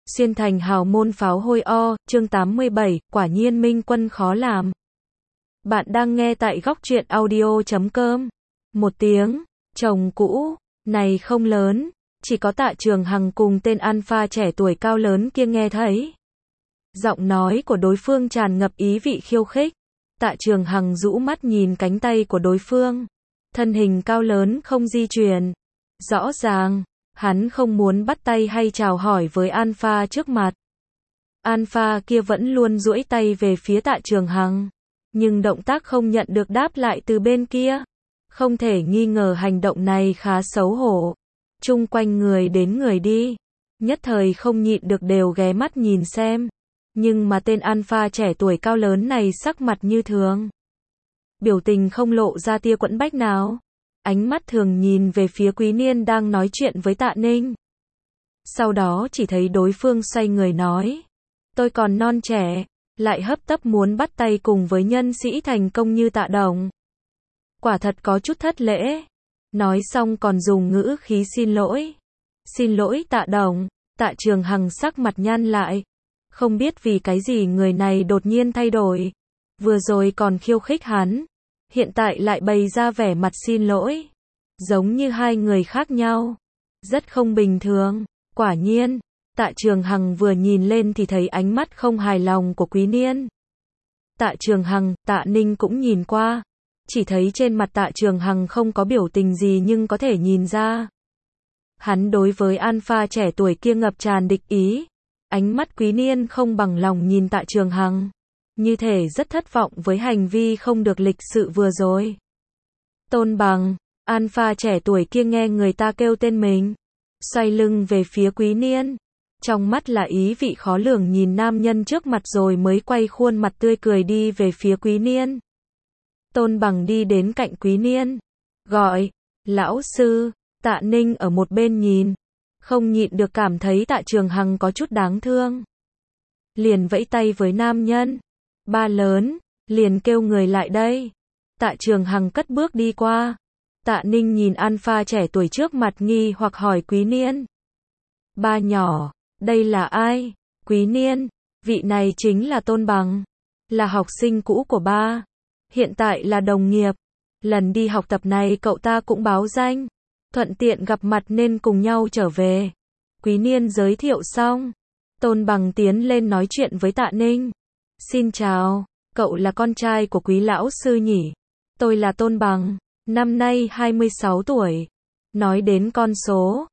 Xuyên thành hào môn pháo hôi o, chương 87, quả nhiên minh quân khó làm. Bạn đang nghe tại góc truyện audio.com. Một tiếng, chồng cũ, này không lớn, chỉ có Tạ Trường Hằng cùng tên alpha trẻ tuổi cao lớn kia nghe thấy. Giọng nói của đối phương tràn ngập ý vị khiêu khích. Tạ Trường Hằng rũ mắt nhìn cánh tay của đối phương. Thân hình cao lớn không di chuyển. Rõ ràng, hắn không muốn bắt tay hay chào hỏi với alpha trước mặt. Alpha kia vẫn luôn duỗi tay về phía Tạ Trường Hằng, nhưng động tác không nhận được đáp lại từ bên kia. Không thể nghi ngờ hành động này khá xấu hổ. Chung quanh người đến người đi, nhất thời không nhịn được đều ghé mắt nhìn xem. Nhưng mà tên alpha trẻ tuổi cao lớn này sắc mặt như thường. Biểu tình không lộ ra tia quẫn bách nào. Ánh mắt thường nhìn về phía Quý Niên đang nói chuyện với Tạ Ninh. Sau đó chỉ thấy đối phương xoay người nói. Tôi còn non trẻ, lại hấp tấp muốn bắt tay cùng với nhân sĩ thành công như Tạ Đồng. Quả thật có chút thất lễ. Nói xong còn dùng ngữ khí xin lỗi. Xin lỗi Tạ Đồng. Tạ Trường Hằng sắc mặt nhăn lại. Không biết vì cái gì người này đột nhiên thay đổi. Vừa rồi còn khiêu khích hắn, hiện tại lại bày ra vẻ mặt xin lỗi. Giống như hai người khác nhau. Rất không bình thường. Quả nhiên, Tạ Trường Hằng vừa nhìn lên thì thấy ánh mắt không hài lòng của Quý Niên. Tạ Trường Hằng, Tạ Ninh cũng nhìn qua. Chỉ thấy trên mặt Tạ Trường Hằng không có biểu tình gì nhưng có thể nhìn ra. Hắn đối với alpha trẻ tuổi kia ngập tràn địch ý. Ánh mắt Quý Niên không bằng lòng nhìn Tạ Trường Hằng. Như thể rất thất vọng với hành vi không được lịch sự vừa rồi. Tôn Bằng, alpha trẻ tuổi kia nghe người ta kêu tên mình. Xoay lưng về phía Quý Niên. Trong mắt là ý vị khó lường nhìn nam nhân trước mặt rồi mới quay khuôn mặt tươi cười đi về phía Quý Niên. Tôn Bằng đi đến cạnh Quý Niên. Gọi, lão sư. Tạ Ninh ở một bên nhìn. Không nhịn được cảm thấy Tạ Trường Hằng có chút đáng thương. Liền vẫy tay với nam nhân. Ba lớn, liền kêu người lại đây. Tạ Trường Hằng cất bước đi qua. Tạ Ninh nhìn alpha trẻ tuổi trước mặt nghi hoặc hỏi Quý Niên. Ba nhỏ, đây là ai? Quý Niên, vị này chính là Tôn Bằng. Là học sinh cũ của ba. Hiện tại là đồng nghiệp. Lần đi học tập này cậu ta cũng báo danh. Thuận tiện gặp mặt nên cùng nhau trở về. Quý Niên giới thiệu xong. Tôn Bằng tiến lên nói chuyện với Tạ Ninh. Xin chào, cậu là con trai của Quý lão sư nhỉ? Tôi là Tôn Bằng, năm nay 26 tuổi. Nói đến con số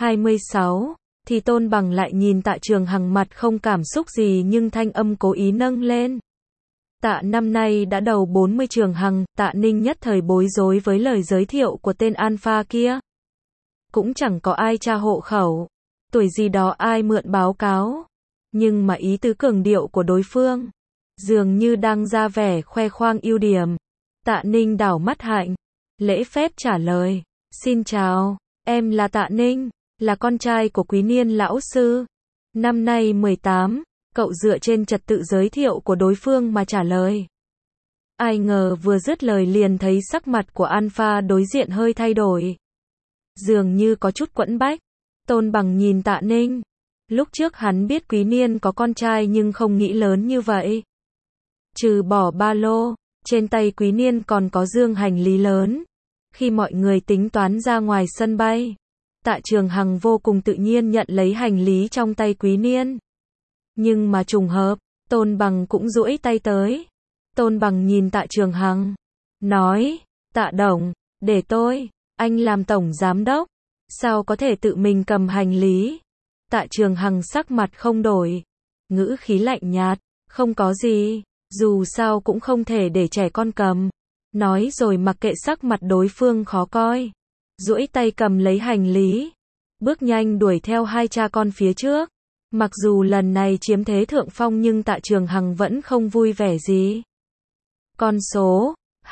26, thì Tôn Bằng lại nhìn Tạ Trường Hằng mặt không cảm xúc gì nhưng thanh âm cố ý nâng lên. Tạ năm nay đã đầu 40 Trường Hằng. Tạ Ninh nhất thời bối rối với lời giới thiệu của tên alpha kia. Cũng chẳng có ai tra hộ khẩu, tuổi gì đó ai mượn báo cáo. Nhưng mà ý tứ cường điệu của đối phương dường như đang ra vẻ khoe khoang ưu điểm. Tạ Ninh đảo mắt hạnh, lễ phép trả lời. Xin chào, em là Tạ Ninh, là con trai của Quý Niên lão sư. Năm nay 18, cậu dựa trên trật tự giới thiệu của đối phương mà trả lời. Ai ngờ vừa dứt lời liền thấy sắc mặt của alpha đối diện hơi thay đổi. Dường như có chút quẫn bách. Tôn Bằng nhìn Tạ Ninh. Lúc trước hắn biết Quý Niên có con trai nhưng không nghĩ lớn như vậy. Trừ bỏ ba lô, trên tay Quý Niên còn có dương hành lý lớn. Khi mọi người tính toán ra ngoài sân bay, Tạ Trường Hằng vô cùng tự nhiên nhận lấy hành lý trong tay Quý Niên. Nhưng mà trùng hợp, Tôn Bằng cũng duỗi tay tới. Tôn Bằng nhìn Tạ Trường Hằng, nói, Tạ Đồng, để tôi, anh làm tổng giám đốc, sao có thể tự mình cầm hành lý? Tạ Trường Hằng sắc mặt không đổi, ngữ khí lạnh nhạt, không có gì, dù sao cũng không thể để trẻ con cầm. Nói rồi mặc kệ sắc mặt đối phương khó coi, duỗi tay cầm lấy hành lý, bước nhanh đuổi theo hai cha con phía trước. Mặc dù lần này chiếm thế thượng phong nhưng Tạ Trường Hằng vẫn không vui vẻ gì. Con số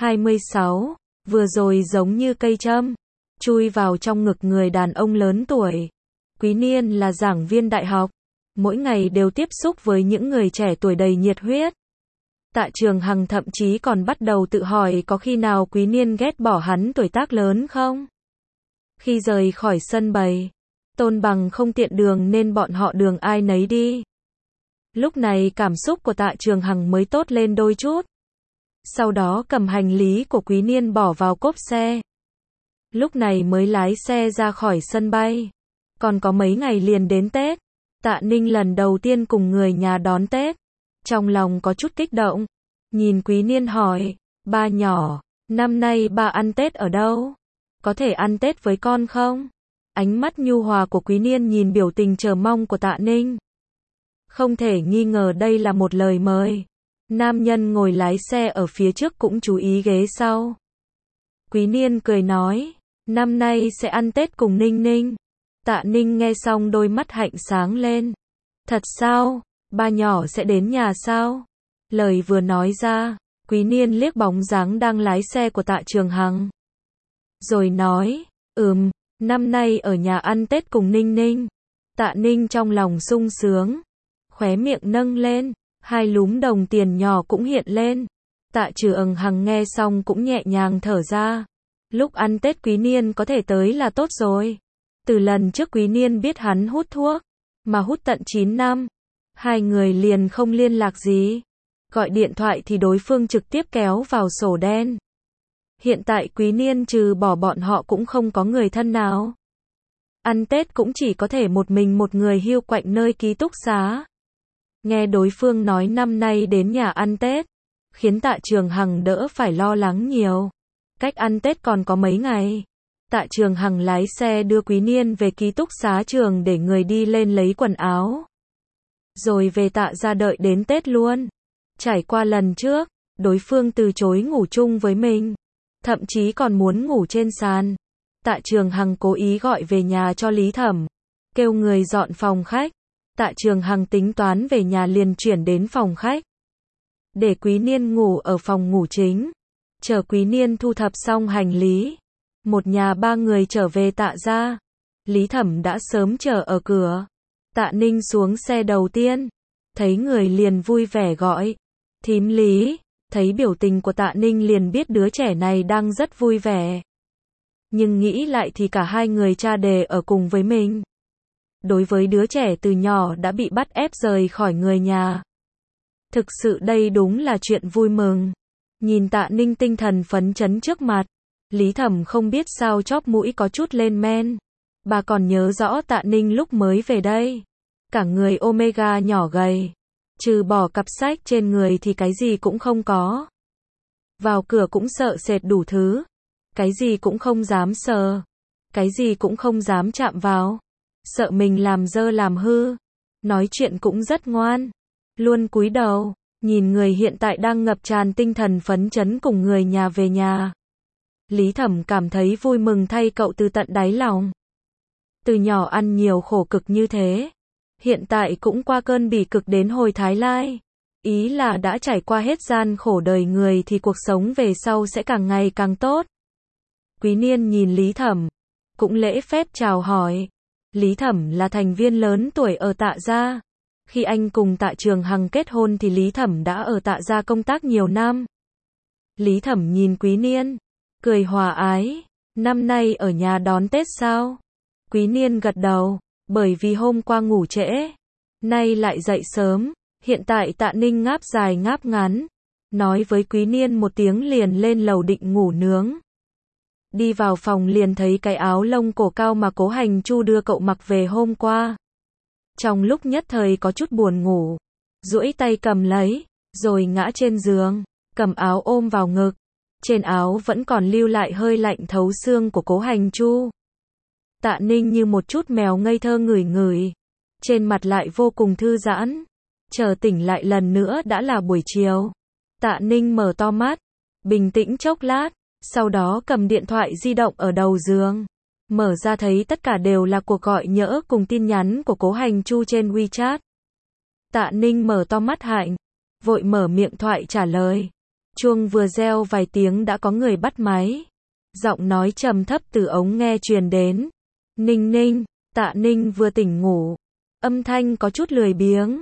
26 vừa rồi giống như cây châm chui vào trong ngực người đàn ông lớn tuổi. Quý Niên là giảng viên đại học, mỗi ngày đều tiếp xúc với những người trẻ tuổi đầy nhiệt huyết. Tạ Trường Hằng thậm chí còn bắt đầu tự hỏi có khi nào Quý Niên ghét bỏ hắn tuổi tác lớn không? Khi rời khỏi sân bay, Tôn Bằng không tiện đường nên bọn họ đường ai nấy đi. Lúc này cảm xúc của Tạ Trường Hằng mới tốt lên đôi chút. Sau đó cầm hành lý của Quý Niên bỏ vào cốp xe. Lúc này mới lái xe ra khỏi sân bay. Còn có mấy ngày liền đến Tết. Tạ Ninh lần đầu tiên cùng người nhà đón Tết. Trong lòng có chút kích động. Nhìn Quý Niên hỏi, ba nhỏ, năm nay ba ăn Tết ở đâu? Có thể ăn Tết với con không? Ánh mắt nhu hòa của Quý Niên nhìn biểu tình chờ mong của Tạ Ninh. Không thể nghi ngờ đây là một lời mời. Nam nhân ngồi lái xe ở phía trước cũng chú ý ghế sau. Quý Niên cười nói, năm nay sẽ ăn Tết cùng Ninh Ninh. Tạ Ninh nghe xong đôi mắt hạnh sáng lên. Thật sao? Ba nhỏ sẽ đến nhà sao? Lời vừa nói ra, Quý Niên liếc bóng dáng đang lái xe của Tạ Trường Hằng. Rồi nói, năm nay ở nhà ăn Tết cùng Ninh Ninh. Tạ Ninh trong lòng sung sướng. Khóe miệng nâng lên, hai lúm đồng tiền nhỏ cũng hiện lên. Tạ Trường Hằng nghe xong cũng nhẹ nhàng thở ra. Lúc ăn Tết Quý Niên có thể tới là tốt rồi. Từ lần trước Quý Niên biết hắn hút thuốc, mà hút tận 9 năm. Hai người liền không liên lạc gì. Gọi điện thoại thì đối phương trực tiếp kéo vào sổ đen. Hiện tại Quý Niên trừ bỏ bọn họ cũng không có người thân nào. Ăn Tết cũng chỉ có thể một mình một người hiu quạnh nơi ký túc xá. Nghe đối phương nói năm nay đến nhà ăn Tết, khiến Tạ Trường Hằng đỡ phải lo lắng nhiều. Cách ăn Tết còn có mấy ngày. Tạ Trường Hằng lái xe đưa Quý Niên về ký túc xá trường để người đi lên lấy quần áo. Rồi về Tạ ra đợi đến Tết luôn. Trải qua lần trước, đối phương từ chối ngủ chung với mình. Thậm chí còn muốn ngủ trên sàn. Tạ Trường Hằng cố ý gọi về nhà cho Lý Thẩm. Kêu người dọn phòng khách. Tạ Trường Hằng tính toán về nhà liền chuyển đến phòng khách. Để Quý Niên ngủ ở phòng ngủ chính. Chờ Quý Niên thu thập xong hành lý. Một nhà ba người trở về Tạ ra. Lý Thẩm đã sớm chờ ở cửa. Tạ Ninh xuống xe đầu tiên. Thấy người liền vui vẻ gọi. Thím Lý. Thấy biểu tình của Tạ Ninh liền biết đứa trẻ này đang rất vui vẻ. Nhưng nghĩ lại thì cả hai người cha đề ở cùng với mình. Đối với đứa trẻ từ nhỏ đã bị bắt ép rời khỏi người nhà. Thực sự đây đúng là chuyện vui mừng. Nhìn Tạ Ninh tinh thần phấn chấn trước mặt. Lý Thẩm không biết sao chóp mũi có chút lên men. Bà còn nhớ rõ Tạ Ninh lúc mới về đây. Cả người Omega nhỏ gầy. Trừ bỏ cặp sách trên người thì cái gì cũng không có. Vào cửa cũng sợ sệt đủ thứ. Cái gì cũng không dám sờ. Cái gì cũng không dám chạm vào. Sợ mình làm dơ làm hư. Nói chuyện cũng rất ngoan. Luôn cúi đầu. Nhìn người hiện tại đang ngập tràn tinh thần phấn chấn cùng người nhà về nhà. Lý Thẩm cảm thấy vui mừng thay cậu từ tận đáy lòng. Từ nhỏ ăn nhiều khổ cực như thế. Hiện tại cũng qua cơn bỉ cực đến hồi Thái Lai. Ý là đã trải qua hết gian khổ đời người thì cuộc sống về sau sẽ càng ngày càng tốt. Quý Niên nhìn Lý Thẩm. Cũng lễ phép chào hỏi. Lý Thẩm là thành viên lớn tuổi ở Tạ gia. Khi anh cùng Tạ Trường Hằng kết hôn thì Lý Thẩm đã ở Tạ gia công tác nhiều năm. Lý Thẩm nhìn Quý Niên. Cười hòa ái. Năm nay ở nhà đón Tết sao? Quý Niên gật đầu. Bởi vì hôm qua ngủ trễ. Nay lại dậy sớm. Hiện tại Tạ Ninh ngáp dài ngáp ngắn. Nói với Quý Niên một tiếng liền lên lầu định ngủ nướng. Đi vào phòng liền thấy cái áo lông cổ cao mà Cố Hành Chu đưa cậu mặc về hôm qua. Trong lúc nhất thời có chút buồn ngủ. Duỗi tay cầm lấy. Rồi ngã trên giường. Cầm áo ôm vào ngực. Trên áo vẫn còn lưu lại hơi lạnh thấu xương của Cố Hành Chu. Tạ Ninh như một chút mèo ngây thơ ngửi ngửi. Trên mặt lại vô cùng thư giãn. Chờ tỉnh lại lần nữa đã là buổi chiều. Tạ Ninh mở to mắt. Bình tĩnh chốc lát. Sau đó cầm điện thoại di động ở đầu giường. Mở ra thấy tất cả đều là cuộc gọi nhỡ cùng tin nhắn của Cố Hành Chu trên WeChat. Tạ Ninh mở to mắt hạnh. Vội mở miệng thoại trả lời. Chuông vừa reo vài tiếng đã có người bắt máy. Giọng nói trầm thấp từ ống nghe truyền đến. Ninh Ninh. Tạ Ninh vừa tỉnh ngủ. Âm thanh có chút lười biếng.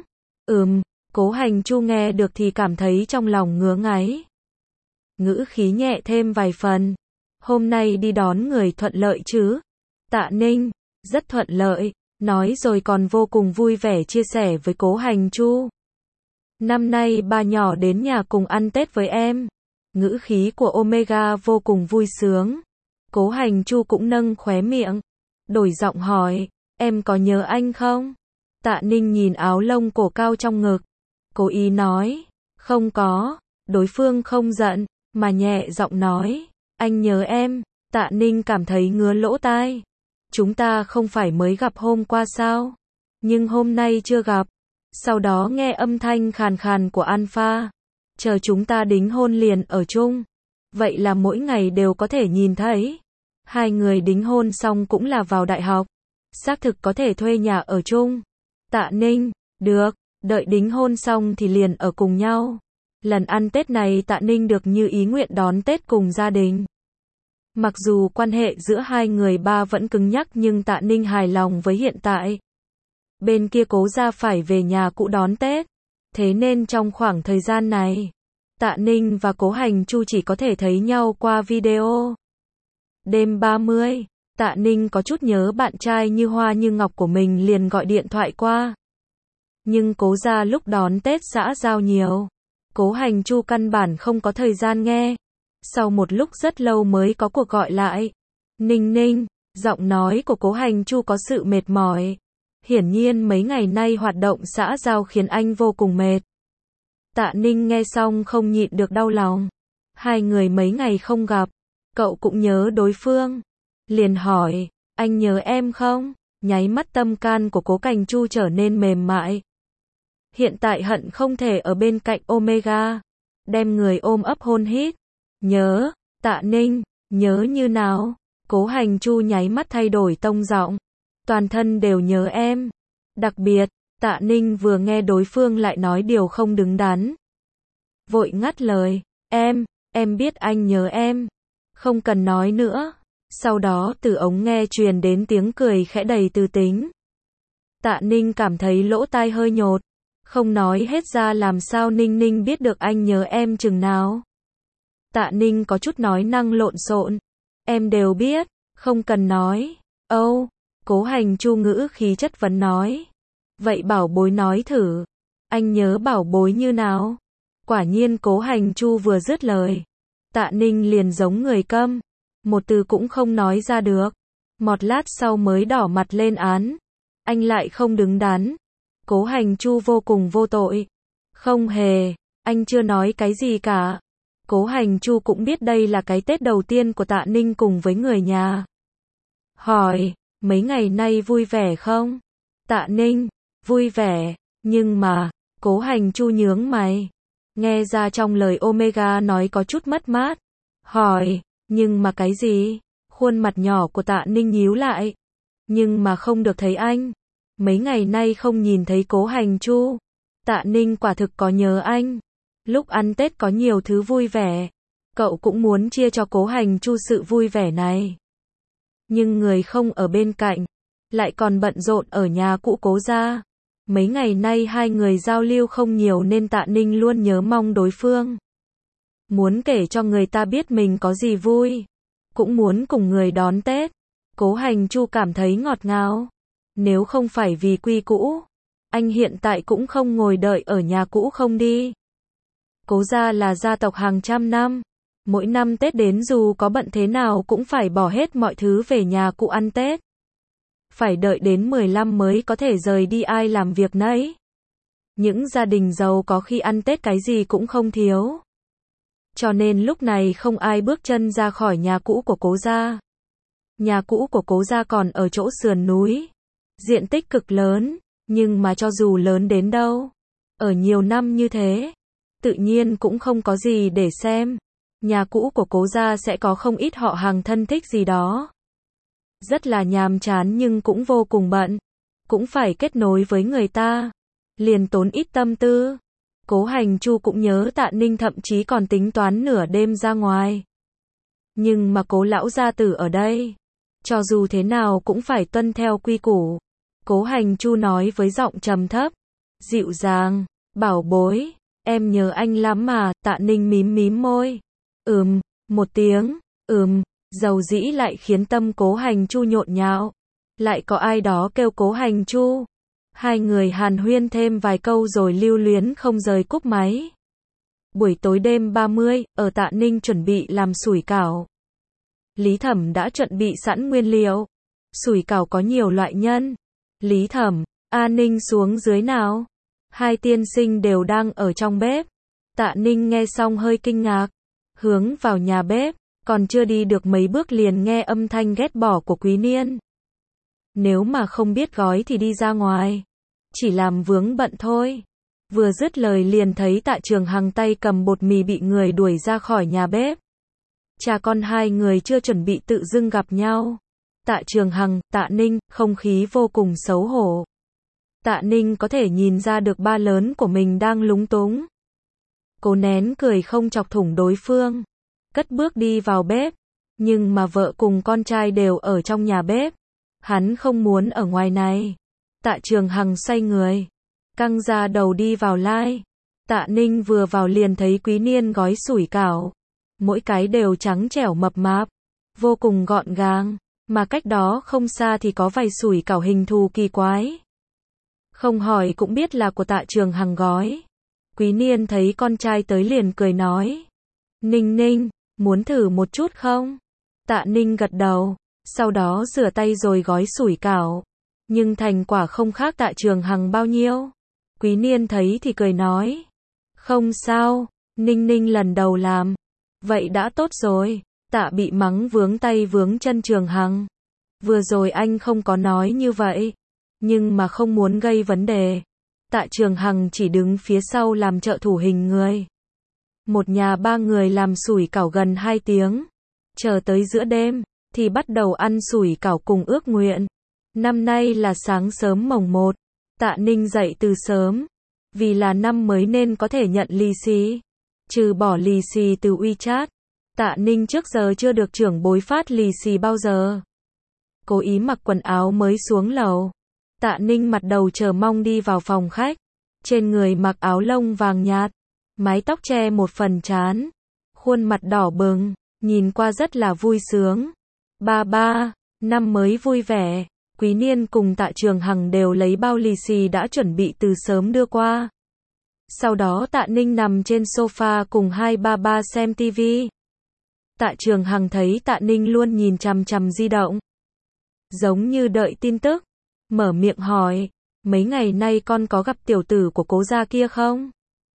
Cố Hành Chu nghe được thì cảm thấy trong lòng ngứa ngáy. Ngữ khí nhẹ thêm vài phần. Hôm nay đi đón người thuận lợi chứ? Tạ Ninh. rất thuận lợi, nói rồi còn vô cùng vui vẻ chia sẻ với Cố Hành Chu. Năm nay ba nhỏ đến nhà cùng ăn Tết với em. Ngữ khí của Omega vô cùng vui sướng. Cố Hành Chu cũng nâng khóe miệng, đổi giọng hỏi, em có nhớ anh không? Tạ Ninh nhìn áo lông cổ cao trong ngực, cố ý nói, không có. Đối phương không giận, mà nhẹ giọng nói, anh nhớ em. Tạ Ninh cảm thấy ngứa lỗ tai. Chúng ta không phải mới gặp hôm qua sao? Nhưng hôm nay chưa gặp. Sau đó nghe âm thanh khàn khàn của Alpha. Chờ chúng ta đính hôn liền ở chung. Vậy là mỗi ngày đều có thể nhìn thấy. Hai người đính hôn xong cũng là vào đại học. Xác thực có thể thuê nhà ở chung. Tạ Ninh, được, đợi đính hôn xong thì liền ở cùng nhau. Lần ăn Tết này Tạ Ninh được như ý nguyện đón Tết cùng gia đình. Mặc dù quan hệ giữa hai người ba vẫn cứng nhắc nhưng Tạ Ninh hài lòng với hiện tại. Bên kia Cố gia phải về nhà cũ đón Tết. Thế nên trong khoảng thời gian này, Tạ Ninh và Cố Hành Chu chỉ có thể thấy nhau qua video. Đêm 30, Tạ Ninh có chút nhớ bạn trai như hoa như ngọc của mình liền gọi điện thoại qua. Nhưng Cố gia lúc đón Tết xã giao nhiều. Cố Hành Chu căn bản không có thời gian nghe. Sau một lúc rất lâu mới có cuộc gọi lại. Ninh Ninh, giọng nói của Cố Hành Chu có sự mệt mỏi. Hiển nhiên mấy ngày nay hoạt động xã giao khiến anh vô cùng mệt. Tạ Ninh nghe xong không nhịn được đau lòng. Hai người mấy ngày không gặp, cậu cũng nhớ đối phương. Liền hỏi, anh nhớ em không? Nháy mắt tâm can của Cố Hành Chu trở nên mềm mại. Hiện tại hận không thể ở bên cạnh Omega. Đem người ôm ấp hôn hít. Nhớ, Tạ Ninh, nhớ như nào? Cố Hành Chu nháy mắt thay đổi tông giọng. Toàn thân đều nhớ em. Đặc biệt, Tạ Ninh vừa nghe đối phương lại nói điều không đứng đắn. Vội ngắt lời, em biết anh nhớ em. Không cần nói nữa. Sau đó từ ống nghe truyền đến tiếng cười khẽ đầy tư tính. Tạ Ninh cảm thấy lỗ tai hơi nhột. Không nói hết ra làm sao Ninh Ninh biết được anh nhớ em chừng nào. Tạ Ninh có chút nói năng lộn xộn. Em đều biết, không cần nói. Âu, Cố Hành Chu ngữ khí chất vấn nói. Vậy bảo bối nói thử. Anh nhớ bảo bối như nào? Quả nhiên Cố Hành Chu vừa dứt lời. Tạ Ninh liền giống người câm. Một từ cũng không nói ra được. Một lát sau mới đỏ mặt lên án. Anh lại không đứng đắn. Cố Hành Chu vô cùng vô tội. Không hề, anh chưa nói cái gì cả. Cố Hành Chu cũng biết đây là cái Tết đầu tiên của Tạ Ninh cùng với người nhà. Hỏi, mấy ngày nay vui vẻ không? Tạ Ninh, vui vẻ, nhưng mà, Cố Hành Chu nhướng mày. Nghe ra trong lời Omega nói có chút mất mát. Hỏi, nhưng mà cái gì? Khuôn mặt nhỏ của Tạ Ninh nhíu lại. Nhưng mà không được thấy anh. Mấy ngày nay không nhìn thấy Cố Hành Chu. Tạ Ninh quả thực có nhớ anh. Lúc ăn Tết có nhiều thứ vui vẻ. Cậu cũng muốn chia cho Cố Hành Chu sự vui vẻ này. Nhưng người không ở bên cạnh. Lại còn bận rộn ở nhà cũ Cố gia. Mấy ngày nay hai người giao lưu không nhiều nên Tạ Ninh luôn nhớ mong đối phương. Muốn kể cho người ta biết mình có gì vui. Cũng muốn cùng người đón Tết. Cố Hành Chu cảm thấy ngọt ngào. Nếu không phải vì quy cũ, anh hiện tại cũng không ngồi đợi ở nhà cũ không đi. Cố gia là gia tộc hàng trăm năm. Mỗi năm Tết đến dù có bận thế nào cũng phải bỏ hết mọi thứ về nhà cũ ăn Tết. Phải đợi đến 15 mới có thể rời đi ai làm việc nấy. Những gia đình giàu có khi ăn Tết cái gì cũng không thiếu. Cho nên lúc này không ai bước chân ra khỏi nhà cũ của Cố gia. Nhà cũ của Cố gia còn ở chỗ sườn núi. Diện tích cực lớn, nhưng mà cho dù lớn đến đâu, ở nhiều năm như thế, tự nhiên cũng không có gì để xem. Nhà cũ của Cố gia sẽ có không ít họ hàng thân thích gì đó. Rất là nhàm chán nhưng cũng vô cùng bận. Cũng phải kết nối với người ta. Liền tốn ít tâm tư. Cố Hành Chu cũng nhớ Tạ Ninh thậm chí còn tính toán nửa đêm ra ngoài. Nhưng mà Cố lão gia tử ở đây. Cho dù thế nào cũng phải tuân theo quy củ. Cố Hành Chu nói với giọng trầm thấp, dịu dàng, bảo bối, em nhớ anh lắm mà. Tạ Ninh mím mím môi. Một tiếng, dầu dĩ lại khiến tâm Cố Hành Chu nhộn nhạo. lại có ai đó kêu Cố Hành Chu. Hai người hàn huyên thêm vài câu rồi lưu luyến không rời cúp máy. Buổi tối đêm 30, ở Tạ Ninh chuẩn bị làm sủi cảo. Lý Thẩm đã chuẩn bị sẵn nguyên liệu. Sủi cảo có nhiều loại nhân. Lý Thẩm, A Ninh xuống dưới nào. Hai tiên sinh đều đang ở trong bếp. Tạ Ninh nghe xong hơi kinh ngạc. Hướng vào nhà bếp, còn chưa đi được mấy bước liền nghe âm thanh ghét bỏ của Quý Niên. Nếu mà không biết gói thì đi ra ngoài. Chỉ làm vướng bận thôi. Vừa dứt lời liền thấy Tạ Trường Hằng tay cầm bột mì bị người đuổi ra khỏi nhà bếp. Cha con hai người chưa chuẩn bị tự dưng gặp nhau. Tạ Trường Hằng, Tạ Ninh, không khí vô cùng xấu hổ. Tạ Ninh có thể nhìn ra được ba lớn của mình đang lúng túng. Cố nén cười không chọc thủng đối phương. Cất bước đi vào bếp. Nhưng mà vợ cùng con trai đều ở trong nhà bếp. Hắn không muốn ở ngoài này. Tạ Trường Hằng xoay người. Căng ra đầu đi vào lai. Tạ Ninh vừa vào liền thấy Quý Niên gói sủi cảo. Mỗi cái đều trắng trẻo mập mạp. Vô cùng gọn gàng. Mà cách đó không xa thì có vài sủi cảo hình thù kỳ quái. Không hỏi cũng biết là của Tạ Trường Hằng gói. Quý Niên thấy con trai tới liền cười nói. Ninh Ninh, muốn thử một chút không? Tạ Ninh gật đầu. Sau đó rửa tay rồi gói sủi cảo. Nhưng thành quả không khác Tạ Trường Hằng bao nhiêu. Quý Niên thấy thì cười nói. Không sao, Ninh Ninh lần đầu làm. Vậy đã tốt rồi. Tạ bị mắng vướng tay vướng chân Trường Hằng. Vừa rồi anh không có nói như vậy. Nhưng mà không muốn gây vấn đề. Tạ Trường Hằng chỉ đứng phía sau làm trợ thủ hình người. Một nhà ba người làm sủi cảo gần 2 tiếng. Chờ tới giữa đêm, thì bắt đầu ăn sủi cảo cùng ước nguyện. Năm nay là sáng sớm mồng 1. Tạ Ninh dậy từ sớm. Vì là năm mới nên có thể nhận lì xì. Trừ bỏ lì xì từ WeChat. Tạ Ninh trước giờ chưa được trưởng bối phát lì xì bao giờ. Cố ý mặc quần áo mới xuống lầu. Tạ Ninh mặt đầu chờ mong đi vào phòng khách. Trên người mặc áo lông vàng nhạt. Mái tóc che một phần trán. Khuôn mặt đỏ bừng. Nhìn qua rất là vui sướng. Ba, năm mới vui vẻ. Quý Niên cùng Tạ Trường Hằng đều lấy bao lì xì đã chuẩn bị từ sớm đưa qua. Sau đó Tạ Ninh nằm trên sofa cùng hai ba xem tivi. Tạ Trường Hằng thấy Tạ Ninh luôn nhìn chằm chằm di động. Giống như đợi tin tức. Mở miệng hỏi. Mấy ngày nay con có gặp tiểu tử của Cố gia kia không?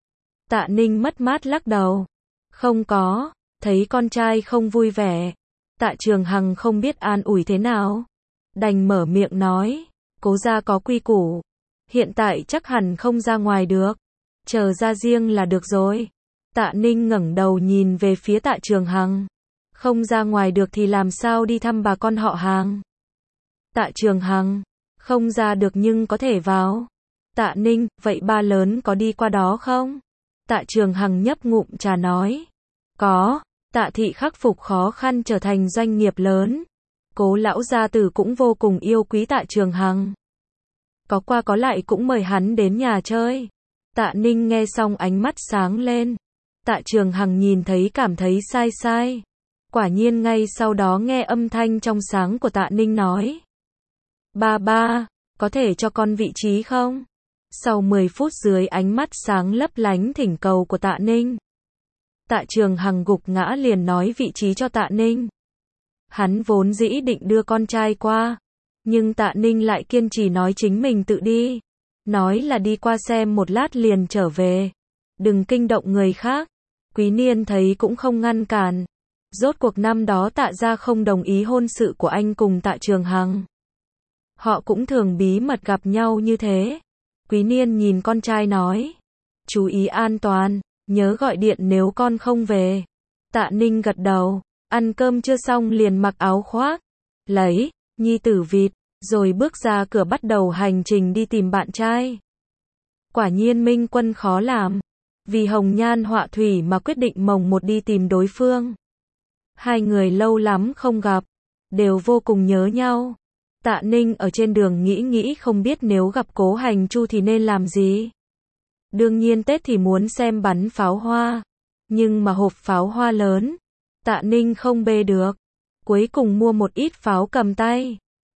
Tạ Ninh mất mát lắc đầu. Không có. Thấy con trai không vui vẻ. Tạ Trường Hằng không biết an ủi thế nào. Đành mở miệng nói. Cố gia có quy củ. Hiện tại chắc hẳn không ra ngoài được. Chờ ra riêng là được rồi. Tạ Ninh ngẩng đầu nhìn về phía Tạ Trường Hằng. Không ra ngoài được thì làm sao đi thăm bà con họ Hàng? Tạ Trường Hằng. Không ra được nhưng có thể vào. Tạ Ninh, vậy ba lớn có đi qua đó không? Tạ Trường Hằng nhấp ngụm trà nói. Có. Tạ thị khắc phục khó khăn trở thành doanh nghiệp lớn. Cố lão gia tử cũng vô cùng yêu quý Tạ Trường Hằng. Có qua có lại cũng mời hắn đến nhà chơi. Tạ Ninh nghe xong ánh mắt sáng lên. Tạ Trường Hằng nhìn thấy cảm thấy sai sai. Quả nhiên ngay sau đó nghe âm thanh trong sáng của Tạ Ninh nói. Ba, có thể cho con vị trí không? Sau 10 phút dưới ánh mắt sáng lấp lánh thỉnh cầu của Tạ Ninh. Tạ Trường Hằng gục ngã liền nói vị trí cho Tạ Ninh. Hắn vốn dĩ định đưa con trai qua. Nhưng Tạ Ninh lại kiên trì nói chính mình tự đi. Nói là đi qua xem một lát liền trở về. Đừng kinh động người khác. Quý Niên thấy cũng không ngăn cản. Rốt cuộc năm đó Tạ gia không đồng ý hôn sự của anh cùng Tạ Trường Hằng. Họ cũng thường bí mật gặp nhau như thế. Quý Niên nhìn con trai nói. Chú ý an toàn, nhớ gọi điện nếu con không về. Tạ Ninh gật đầu, ăn cơm chưa xong liền mặc áo khoác. Lấy, nhi tử vịt, rồi bước ra cửa bắt đầu hành trình đi tìm bạn trai. Quả nhiên Minh Quân khó làm. Vì hồng nhan họa thủy mà quyết định mồng 1 đi tìm đối phương. Hai người lâu lắm không gặp, đều vô cùng nhớ nhau. Tạ Ninh ở trên đường nghĩ không biết nếu gặp Cố Hành Chu thì nên làm gì. Đương nhiên Tết thì muốn xem bắn pháo hoa. Nhưng mà hộp pháo hoa lớn. Tạ Ninh không bê được. Cuối cùng mua một ít pháo cầm tay.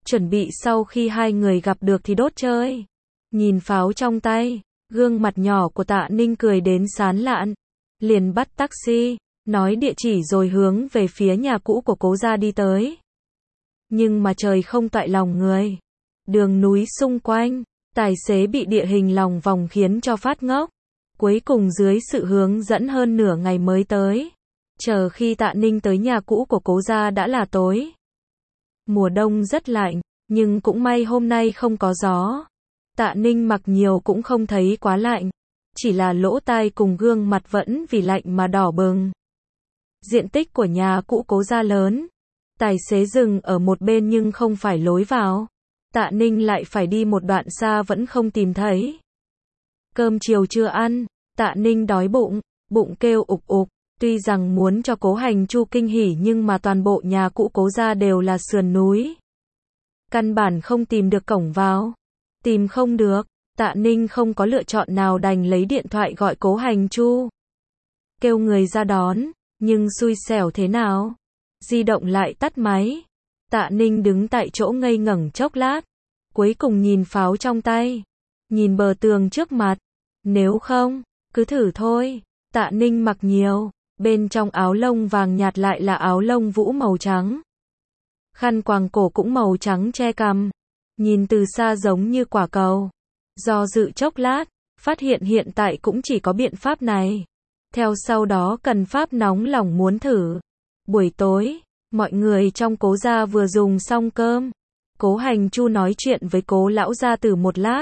chuẩn bị sau khi hai người gặp được thì đốt chơi. Nhìn pháo trong tay, gương mặt nhỏ của Tạ Ninh cười đến sán lạn, liền bắt taxi, nói địa chỉ rồi hướng về phía nhà cũ của Cố gia đi tới. Nhưng mà trời không toại lòng người. Đường núi xung quanh, tài xế bị địa hình lòng vòng khiến cho phát ngốc. Cuối cùng dưới sự hướng dẫn hơn nửa ngày mới tới. Chờ khi Tạ Ninh tới nhà cũ của Cố gia đã là tối. Mùa đông rất lạnh, nhưng cũng may hôm nay không có gió. Tạ Ninh mặc nhiều cũng không thấy quá lạnh. Chỉ là lỗ tai cùng gương mặt vẫn vì lạnh mà đỏ bừng. Diện tích của nhà cũ Cố gia lớn. Tài xế dừng ở một bên nhưng không phải lối vào. Tạ Ninh lại phải đi một đoạn xa vẫn không tìm thấy. Cơm chiều chưa ăn, Tạ Ninh đói bụng, bụng kêu ục ục. Tuy rằng muốn cho Cố Hành Chu kinh hỉ nhưng mà toàn bộ nhà cũ Cố gia đều là sườn núi. Căn bản không tìm được cổng vào. Tìm không được, Tạ Ninh không có lựa chọn nào đành lấy điện thoại gọi Cố Hành Chu. Kêu người ra đón, nhưng xui xẻo thế nào? Di động lại tắt máy. Tạ Ninh đứng tại chỗ ngây ngẩn chốc lát. Cuối cùng nhìn pháo trong tay. Nhìn bờ tường trước mặt. Nếu không, cứ thử thôi. Tạ Ninh mặc nhiều. Bên trong áo lông vàng nhạt lại là áo lông vũ màu trắng. Khăn quàng cổ cũng màu trắng che cằm. Nhìn từ xa giống như quả cầu. Do dự chốc lát, phát hiện hiện tại cũng chỉ có biện pháp này. Theo sau đó cần pháp nóng lòng muốn thử. Buổi tối, mọi người trong Cố gia vừa dùng xong cơm. Cố Hành Chu nói chuyện với Cố lão gia tử một lát.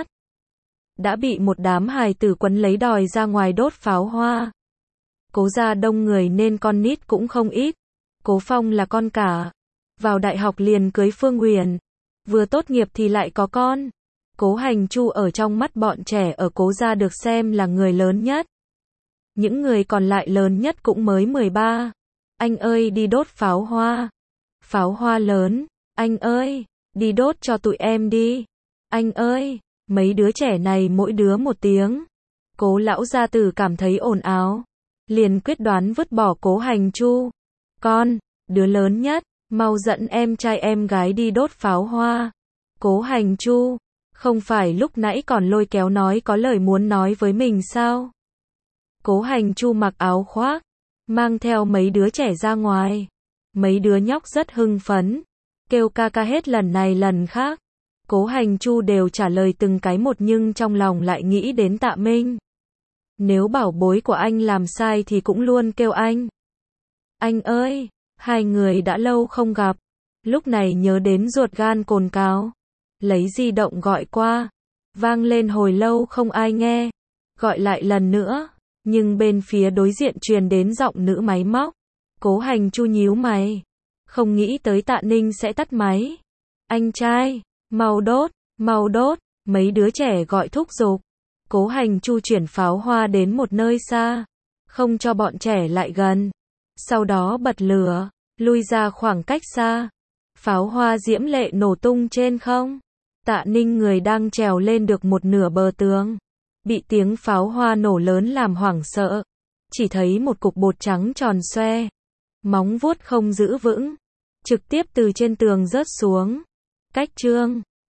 Đã bị một đám hài tử quấn lấy đòi ra ngoài đốt pháo hoa. Cố gia đông người nên con nít cũng không ít. Cố Phong là con cả. Vào đại học liền cưới Phương Huyền. Vừa tốt nghiệp thì lại có con. Cố Hành Chu ở trong mắt bọn trẻ ở Cố gia được xem là người lớn nhất. Những người còn lại lớn nhất cũng mới 13. Anh ơi đi đốt pháo hoa. Pháo hoa lớn. Anh ơi, đi đốt cho tụi em đi. Anh ơi, mấy đứa trẻ này mỗi đứa một tiếng. Cố lão gia tử cảm thấy ồn ào. Liền quyết đoán vứt bỏ Cố Hành Chu. Con, đứa lớn nhất, mau dẫn em trai em gái đi đốt pháo hoa. Cố Hành Chu, không phải lúc nãy còn lôi kéo nói có lời muốn nói với mình sao? Cố Hành Chu mặc áo khoác, mang theo mấy đứa trẻ ra ngoài. Mấy đứa nhóc rất hưng phấn, kêu ca ca hết lần này lần khác. Cố Hành Chu đều trả lời từng cái một nhưng trong lòng lại nghĩ đến Tạ Minh. Nếu bảo bối của anh làm sai thì cũng luôn kêu anh. Anh ơi, hai người đã lâu không gặp. Lúc này nhớ đến ruột gan cồn cào. Lấy di động gọi qua. Vang lên hồi lâu không ai nghe. Gọi lại lần nữa. Nhưng bên phía đối diện truyền đến giọng nữ máy móc. Cố Hành Chu nhíu mày. Không nghĩ tới Tạ Ninh sẽ tắt máy. Anh trai, mau đốt, mau đốt. Mấy đứa trẻ gọi thúc giục. Cố Hành Chu chuyển pháo hoa đến một nơi xa. Không cho bọn trẻ lại gần. Sau đó bật lửa, lui ra khoảng cách xa. Pháo hoa diễm lệ nổ tung trên không. Tạ Ninh người đang trèo lên được một nửa bờ tường. Bị tiếng pháo hoa nổ lớn làm hoảng sợ. Chỉ thấy một cục bột trắng tròn xoe. Móng vuốt không giữ vững. Trực tiếp từ trên tường rớt xuống. Cách Trương,